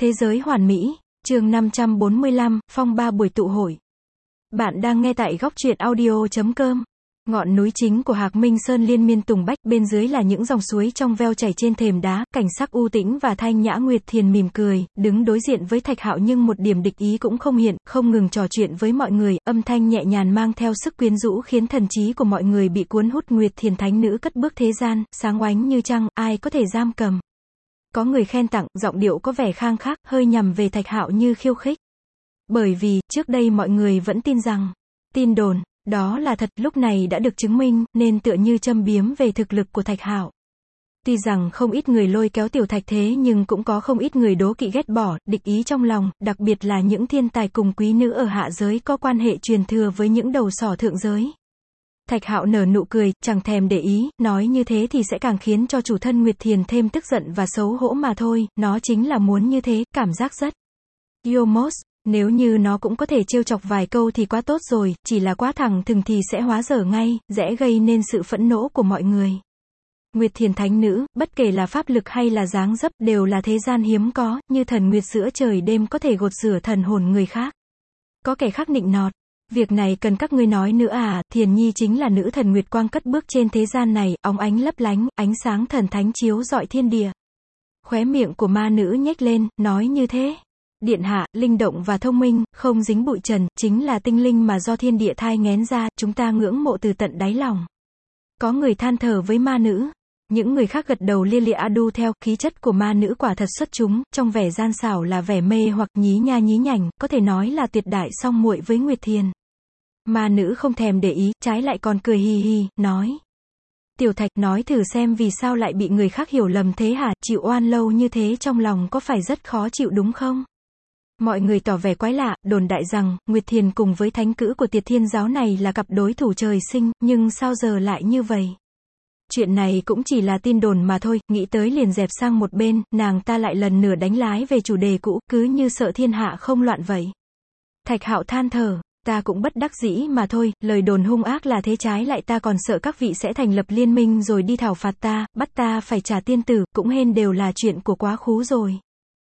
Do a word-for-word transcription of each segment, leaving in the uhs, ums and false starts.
Thế giới hoàn mỹ, chương năm trăm bốn mươi lăm, phong ba buổi tụ hội. Bạn đang nghe tại góc truyện audio chấm com. Ngọn núi chính của Hạc Minh Sơn liên miên tùng bách, bên dưới là những dòng suối trong veo chảy trên thềm đá, cảnh sắc u tĩnh và thanh nhã. Nguyệt Thiền mỉm cười, đứng đối diện với Thạch Hạo nhưng một điểm địch ý cũng không hiện, không ngừng trò chuyện với mọi người, âm thanh nhẹ nhàng mang theo sức quyến rũ khiến thần trí của mọi người bị cuốn hút. Nguyệt Thiền thánh nữ cất bước thế gian, sáng oánh như trăng, ai có thể giam cầm. Có người khen tặng, giọng điệu có vẻ khang khắc, hơi nhằm về Thạch Hạo như khiêu khích. Bởi vì, trước đây mọi người vẫn tin rằng, tin đồn, đó là thật, lúc này đã được chứng minh, nên tựa như châm biếm về thực lực của Thạch Hạo. Tuy rằng không ít người lôi kéo Tiểu Thạch thế nhưng cũng có không ít người đố kỵ ghét bỏ, địch ý trong lòng, đặc biệt là những thiên tài cùng quý nữ ở hạ giới có quan hệ truyền thừa với những đầu sỏ thượng giới. Thạch Hạo nở nụ cười, chẳng thèm để ý, nói như thế thì sẽ càng khiến cho chủ thân Nguyệt Thiền thêm tức giận và xấu hổ mà thôi, nó chính là muốn như thế, cảm giác rất Yomos, nếu như nó cũng có thể trêu chọc vài câu thì quá tốt rồi, chỉ là quá thẳng thừng thì sẽ hóa dở ngay, dễ gây nên sự phẫn nộ của mọi người. Nguyệt Thiền thánh nữ, bất kể là pháp lực hay là dáng dấp, đều là thế gian hiếm có, như thần nguyệt giữa trời đêm có thể gột rửa thần hồn người khác. Có kẻ khác nịnh nọt. Việc này cần các ngươi nói nữa à, Thiền Nhi chính là nữ thần Nguyệt Quang cất bước trên thế gian này, óng ánh lấp lánh, ánh sáng thần thánh chiếu rọi thiên địa. Khóe miệng của ma nữ nhếch lên, nói như thế. Điện hạ, linh động và thông minh, không dính bụi trần, chính là tinh linh mà do thiên địa thai nghén ra, chúng ta ngưỡng mộ từ tận đáy lòng. Có người than thở với ma nữ. Những người khác gật đầu lia lịa đu theo, khí chất của ma nữ quả thật xuất chúng, trong vẻ gian xảo là vẻ mê hoặc nhí nha nhí nhảnh, có thể nói là tuyệt đại song muội với Nguyệt Thiền. Ma nữ không thèm để ý, trái lại còn cười hì hì, nói. Tiểu Thạch, nói thử xem vì sao lại bị người khác hiểu lầm thế hả, chịu oan lâu như thế trong lòng có phải rất khó chịu đúng không? Mọi người tỏ vẻ quái lạ, đồn đại rằng, Nguyệt Thiền cùng với thánh cữ của Tiệt Thiên giáo này là cặp đối thủ trời sinh, nhưng sao giờ lại như vậy? Chuyện này cũng chỉ là tin đồn mà thôi, nghĩ tới liền dẹp sang một bên, nàng ta lại lần nữa đánh lái về chủ đề cũ, cứ như sợ thiên hạ không loạn vậy. Thạch Hạo than thở. Ta cũng bất đắc dĩ mà thôi, lời đồn hung ác là thế, trái lại ta còn sợ các vị sẽ thành lập liên minh rồi đi thảo phạt ta, bắt ta phải trả tiên tử, cũng hên đều là chuyện của quá khứ rồi.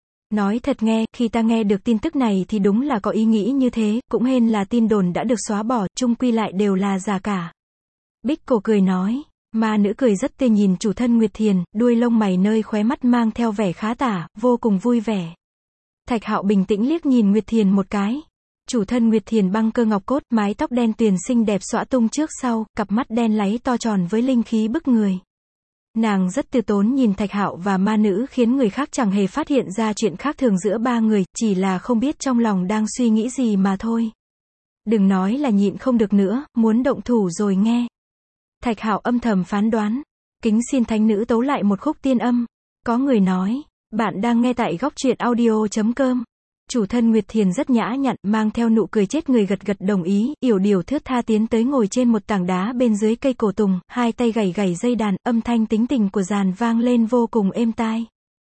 Nói thật nghe, khi ta nghe được tin tức này thì đúng là có ý nghĩ như thế, cũng hên là tin đồn đã được xóa bỏ, chung quy lại đều là giả cả. Bích Cổ cười nói, ma nữ cười rất tê nhìn chủ thân Nguyệt Thiền, đuôi lông mày nơi khóe mắt mang theo vẻ khá tả, vô cùng vui vẻ. Thạch Hạo bình tĩnh liếc nhìn Nguyệt Thiền một cái. Chủ thân Nguyệt Thiền băng cơ ngọc cốt, mái tóc đen tuyền xinh đẹp xõa tung trước sau, cặp mắt đen láy to tròn với linh khí bức người. Nàng rất từ tốn nhìn Thạch Hạo và ma nữ khiến người khác chẳng hề phát hiện ra chuyện khác thường giữa ba người, chỉ là không biết trong lòng đang suy nghĩ gì mà thôi. Đừng nói là nhịn không được nữa, muốn động thủ rồi nghe. Thạch Hạo âm thầm phán đoán. Kính xin thánh nữ tấu lại một khúc tiên âm. Có người nói, bạn đang nghe tại góc truyện audio chấm com. Chủ thân Nguyệt Thiền rất nhã nhặn, mang theo nụ cười chết người gật gật đồng ý, yểu điệu thướt tha tiến tới ngồi trên một tảng đá bên dưới cây cổ tùng, hai tay gảy gảy dây đàn, âm thanh tính tình của dàn vang lên vô cùng êm tai.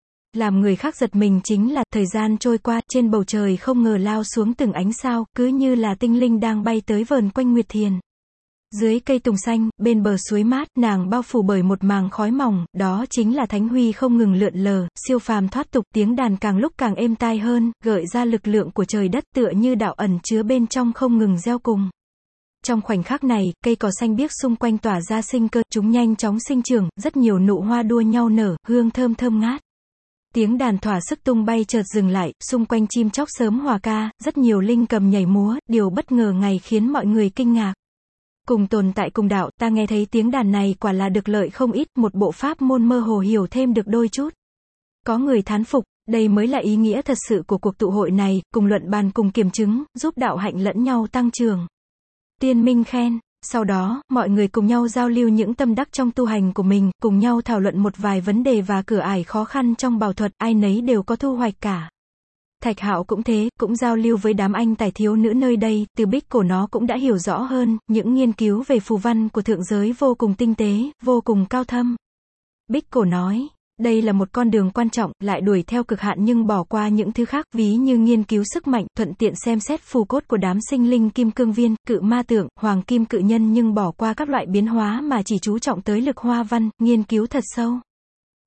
Làm người khác giật mình chính là, thời gian trôi qua, trên bầu trời không ngờ lao xuống từng ánh sao, cứ như là tinh linh đang bay tới vờn quanh Nguyệt Thiền. Dưới cây tùng xanh, bên bờ suối mát, nàng bao phủ bởi một màng khói mỏng, đó chính là thánh huy không ngừng lượn lờ, siêu phàm thoát tục, tiếng đàn càng lúc càng êm tai hơn, gợi ra lực lượng của trời đất tựa như đạo ẩn chứa bên trong không ngừng gieo cùng. Trong khoảnh khắc này, cây cỏ xanh biếc xung quanh tỏa ra sinh cơ, chúng nhanh chóng sinh trưởng, rất nhiều nụ hoa đua nhau nở, hương thơm thơm ngát. Tiếng đàn thỏa sức tung bay chợt dừng lại, xung quanh chim chóc sớm hòa ca, rất nhiều linh cầm nhảy múa, điều bất ngờ ngày khiến mọi người kinh ngạc. Cùng tồn tại cùng đạo, ta nghe thấy tiếng đàn này quả là được lợi không ít, một bộ pháp môn mơ hồ hiểu thêm được đôi chút. Có người thán phục, đây mới là ý nghĩa thật sự của cuộc tụ hội này, cùng luận bàn cùng kiểm chứng, giúp đạo hạnh lẫn nhau tăng trưởng. Tiên minh khen, sau đó, mọi người cùng nhau giao lưu những tâm đắc trong tu hành của mình, cùng nhau thảo luận một vài vấn đề và cửa ải khó khăn trong bảo thuật, ai nấy đều có thu hoạch cả. Thạch Hạo cũng thế, cũng giao lưu với đám anh tài thiếu nữ nơi đây, từ Bích Cổ nó cũng đã hiểu rõ hơn, những nghiên cứu về phù văn của thượng giới vô cùng tinh tế, vô cùng cao thâm. Bích Cổ nói, đây là một con đường quan trọng, lại đuổi theo cực hạn nhưng bỏ qua những thứ khác, ví như nghiên cứu sức mạnh, thuận tiện xem xét phù cốt của đám sinh linh kim cương viên, cự ma tượng, hoàng kim cự nhân nhưng bỏ qua các loại biến hóa mà chỉ chú trọng tới lực hoa văn, nghiên cứu thật sâu.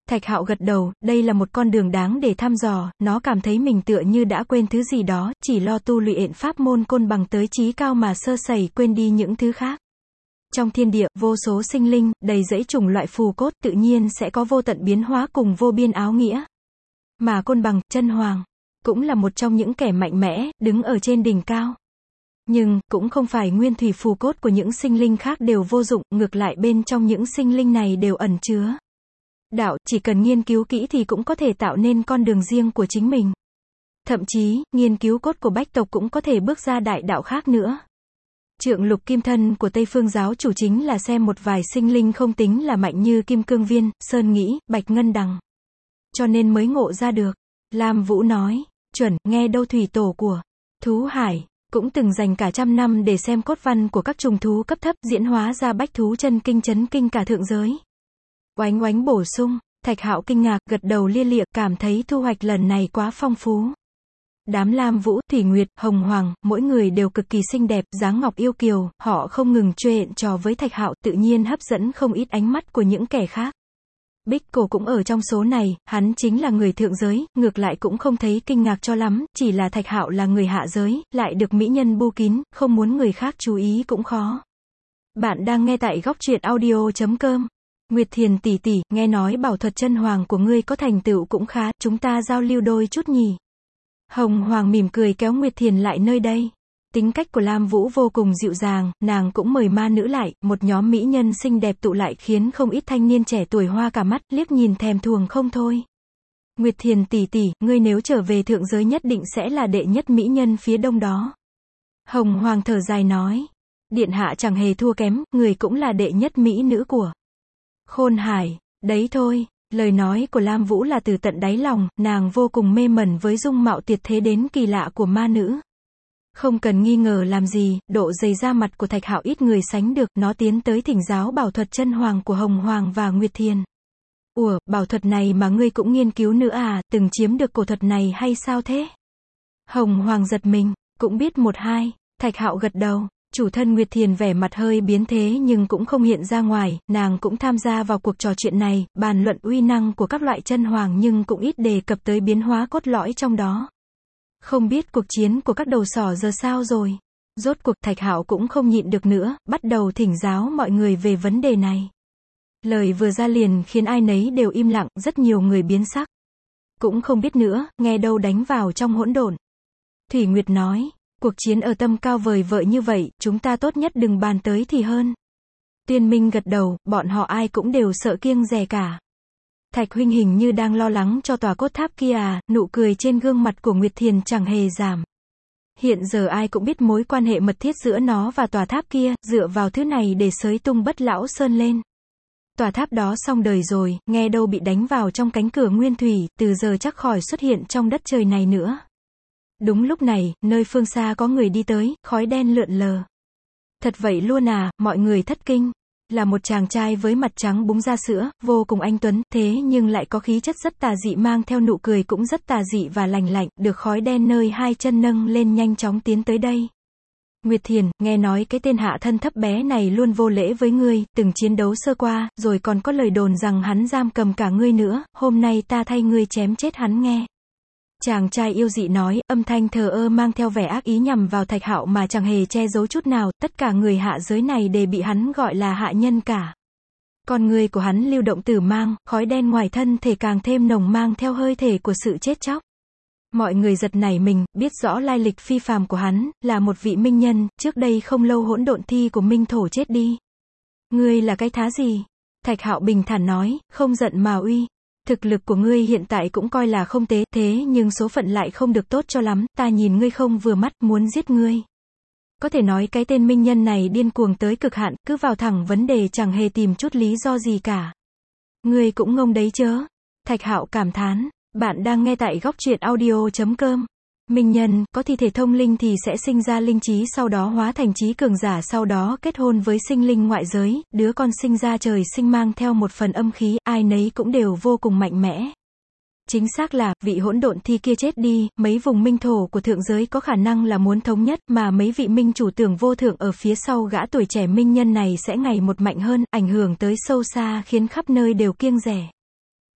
Thạch Hạo gật đầu, đây là một con đường đáng để thăm dò, nó cảm thấy mình tựa như đã quên thứ gì đó, chỉ lo tu luyện pháp môn côn bằng tới chí cao mà sơ sẩy quên đi những thứ khác. Trong thiên địa, vô số sinh linh, đầy dẫy chủng loại phù cốt, tự nhiên sẽ có vô tận biến hóa cùng vô biên áo nghĩa. Mà côn bằng, chân hoàng, cũng là một trong những kẻ mạnh mẽ, đứng ở trên đỉnh cao. Nhưng, cũng không phải nguyên thủy phù cốt của những sinh linh khác đều vô dụng, ngược lại bên trong những sinh linh này đều ẩn chứa đạo, chỉ cần nghiên cứu kỹ thì cũng có thể tạo nên con đường riêng của chính mình. Thậm chí, nghiên cứu cốt của bách tộc cũng có thể bước ra đại đạo khác nữa. Trượng lục kim thân của Tây Phương giáo chủ chính là xem một vài sinh linh không tính là mạnh như Kim Cương Viên, Sơn Nghĩ, Bạch Ngân Đằng. Cho nên mới ngộ ra được. Lam Vũ nói, chuẩn, nghe đâu thủy tổ của Thú Hải, cũng từng dành cả trăm năm để xem cốt văn của các trùng thú cấp thấp diễn hóa ra bách thú chân kinh chấn kinh cả thượng giới. Oánh oánh bổ sung, Thạch Hạo kinh ngạc, gật đầu lia lịa, cảm thấy thu hoạch lần này quá phong phú. Đám Lam Vũ, Thủy Nguyệt, Hồng Hoàng, mỗi người đều cực kỳ xinh đẹp, dáng ngọc yêu kiều, họ không ngừng chuyện trò với Thạch Hạo, tự nhiên hấp dẫn không ít ánh mắt của những kẻ khác. Bích Cổ cũng ở trong số này, hắn chính là người thượng giới, ngược lại cũng không thấy kinh ngạc cho lắm, chỉ là Thạch Hạo là người hạ giới, lại được mỹ nhân bu kín, không muốn người khác chú ý cũng khó. Bạn đang nghe tại góc truyện audio chấm com. Nguyệt Thiền tỷ tỷ, nghe nói bảo thuật chân hoàng của ngươi có thành tựu cũng khá, chúng ta giao lưu đôi chút nhỉ. Hồng Hoàng mỉm cười kéo Nguyệt Thiền lại nơi đây. Tính cách của Lam Vũ vô cùng dịu dàng, nàng cũng mời ma nữ lại, một nhóm mỹ nhân xinh đẹp tụ lại khiến không ít thanh niên trẻ tuổi hoa cả mắt, liếc nhìn thèm thuồng không thôi. Nguyệt Thiền tỷ tỷ, ngươi nếu trở về thượng giới nhất định sẽ là đệ nhất mỹ nhân phía đông đó. Hồng Hoàng thở dài nói, điện hạ chẳng hề thua kém, người cũng là đệ nhất mỹ nữ của Khôn Hải, đấy thôi. Lời nói của Lam Vũ là từ tận đáy lòng, nàng vô cùng mê mẩn với dung mạo tuyệt thế đến kỳ lạ của ma nữ. Không cần nghi ngờ làm gì, độ dày da mặt của Thạch Hạo ít người sánh được, nó tiến tới thỉnh giáo bảo thuật chân hoàng của Hồng Hoàng và Nguyệt Thiền. Ủa, bảo thuật này mà ngươi cũng nghiên cứu nữa à, từng chiếm được cổ thuật này hay sao thế? Hồng Hoàng giật mình, cũng biết một hai, Thạch Hạo gật đầu. Chủ thân Nguyệt Thiền vẻ mặt hơi biến thế nhưng cũng không hiện ra ngoài, nàng cũng tham gia vào cuộc trò chuyện này, bàn luận uy năng của các loại chân hoàng nhưng cũng ít đề cập tới biến hóa cốt lõi trong đó. Không biết cuộc chiến của các đầu sỏ giờ sao rồi? Rốt cuộc Thạch Hạo cũng không nhịn được nữa, bắt đầu thỉnh giáo mọi người về vấn đề này. Lời vừa ra liền khiến ai nấy đều im lặng, rất nhiều người biến sắc. Cũng không biết nữa, nghe đâu đánh vào trong hỗn độn. Thủy Nguyệt nói, cuộc chiến ở tâm cao vời vợi như vậy, chúng ta tốt nhất đừng bàn tới thì hơn. Tuyên Minh gật đầu, bọn họ ai cũng đều sợ kiêng dè cả. Thạch huynh hình như đang lo lắng cho tòa cốt tháp kia à, nụ cười trên gương mặt của Nguyệt Thiền chẳng hề giảm. Hiện giờ ai cũng biết mối quan hệ mật thiết giữa nó và tòa tháp kia, dựa vào thứ này để xới tung Bất Lão Sơn lên. Tòa tháp đó xong đời rồi, nghe đâu bị đánh vào trong cánh cửa nguyên thủy, từ giờ chắc khỏi xuất hiện trong đất trời này nữa. Đúng lúc này, nơi phương xa có người đi tới, khói đen lượn lờ. Thật vậy luôn à, mọi người thất kinh. Là một chàng trai với mặt trắng búng ra sữa, vô cùng anh tuấn, thế nhưng lại có khí chất rất tà dị, mang theo nụ cười cũng rất tà dị và lành lạnh, được khói đen nơi hai chân nâng lên nhanh chóng tiến tới đây. Nguyệt Thiền, nghe nói cái tên hạ thân thấp bé này luôn vô lễ với ngươi, từng chiến đấu sơ qua, rồi còn có lời đồn rằng hắn giam cầm cả ngươi nữa, hôm nay ta thay ngươi chém chết hắn nghe. Chàng trai yêu dị nói, âm thanh thờ ơ mang theo vẻ ác ý nhằm vào Thạch Hạo mà chẳng hề che giấu chút nào, tất cả người hạ giới này đều bị hắn gọi là hạ nhân cả. Con người của hắn lưu động tử mang, khói đen ngoài thân thể càng thêm nồng mang theo hơi thể của sự chết chóc. Mọi người giật nảy mình, biết rõ lai lịch phi phàm của hắn, là một vị minh nhân, trước đây không lâu hỗn độn thi của Minh Thổ chết đi. Ngươi là cái thá gì? Thạch Hạo bình thản nói, không giận mà uy. Thực lực của ngươi hiện tại cũng coi là không tế, thế nhưng số phận lại không được tốt cho lắm, ta nhìn ngươi không vừa mắt, muốn giết ngươi. Có thể nói cái tên minh nhân này điên cuồng tới cực hạn, cứ vào thẳng vấn đề chẳng hề tìm chút lý do gì cả. Ngươi cũng ngông đấy chớ. Thạch Hạo cảm thán, bạn đang nghe tại góc truyện audio chấm com. Minh nhân, có thi thể thông linh thì sẽ sinh ra linh trí, sau đó hóa thành trí cường giả, sau đó kết hôn với sinh linh ngoại giới, đứa con sinh ra trời sinh mang theo một phần âm khí, ai nấy cũng đều vô cùng mạnh mẽ. Chính xác là, vị hỗn độn thi kia chết đi, mấy vùng minh thổ của thượng giới có khả năng là muốn thống nhất, mà mấy vị minh chủ tưởng vô thượng ở phía sau gã tuổi trẻ minh nhân này sẽ ngày một mạnh hơn, ảnh hưởng tới sâu xa khiến khắp nơi đều kiêng dè.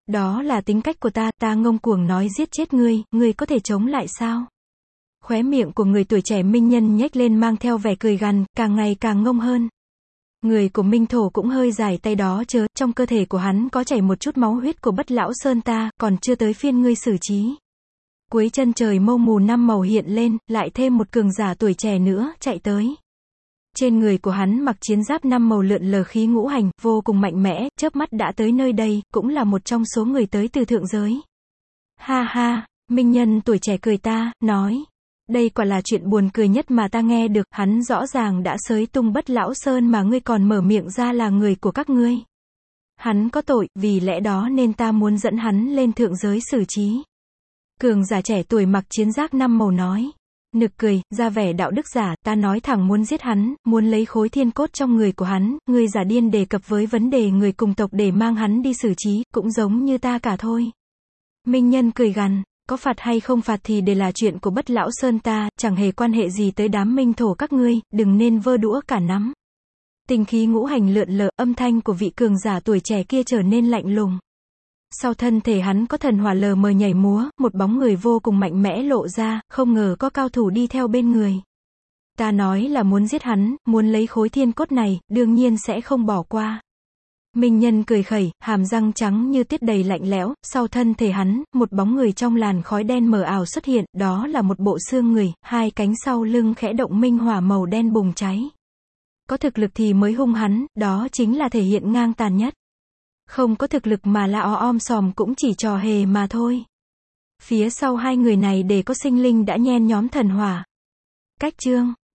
Đó là tính cách của ta, ta ngông cuồng nói giết chết ngươi, ngươi có thể chống lại sao? Khóe miệng của người tuổi trẻ Minh Nhân nhếch lên mang theo vẻ cười gằn, càng ngày càng ngông hơn. Người của Minh Thổ cũng hơi dài tay đó chớ, trong cơ thể của hắn có chảy một chút máu huyết của Bất Lão Sơn ta, còn chưa tới phiên ngươi xử trí. Cuối chân trời mâu mù năm màu hiện lên, lại thêm một cường giả tuổi trẻ nữa, chạy tới. Trên người của hắn mặc chiến giáp năm màu lượn lờ khí ngũ hành, vô cùng mạnh mẽ, chớp mắt đã tới nơi đây, cũng là một trong số người tới từ thượng giới. Ha ha, Minh Nhân tuổi trẻ cười ta, nói. Đây quả là chuyện buồn cười nhất mà ta nghe được, hắn rõ ràng đã xới tung Bất Lão Sơn mà ngươi còn mở miệng ra là người của các ngươi. Hắn có tội, vì lẽ đó nên ta muốn dẫn hắn lên thượng giới xử trí. Cường giả trẻ tuổi mặc chiến giáp năm màu nói. Nực cười, ra vẻ đạo đức giả, ta nói thẳng muốn giết hắn, muốn lấy khối thiên cốt trong người của hắn, ngươi giả điên đề cập với vấn đề người cùng tộc để mang hắn đi xử trí, cũng giống như ta cả thôi. Minh Nhân cười gằn, có phạt hay không phạt thì đều là chuyện của Bất Lão Sơn ta, chẳng hề quan hệ gì tới đám Minh Thổ các ngươi, đừng nên vơ đũa cả nắm. Tinh khí ngũ hành lượn lờ, âm thanh của vị cường giả tuổi trẻ kia trở nên lạnh lùng. Sau thân thể hắn có thần hỏa lờ mờ nhảy múa, một bóng người vô cùng mạnh mẽ lộ ra, không ngờ có cao thủ đi theo bên người. Ta nói là muốn giết hắn, muốn lấy khối thiên cốt này, đương nhiên sẽ không bỏ qua. Minh Nhân cười khẩy, hàm răng trắng như tuyết đầy lạnh lẽo, sau thân thể hắn, một bóng người trong làn khói đen mờ ảo xuất hiện, đó là một bộ xương người, hai cánh sau lưng khẽ động minh hỏa màu đen bùng cháy. Có thực lực thì mới hung hắn, đó chính là thể hiện ngang tàn nhất. Không có thực lực mà là o om sòm cũng chỉ trò hề mà thôi. Phía sau hai người này để có sinh linh đã nhen nhóm thần hỏa. Cách chương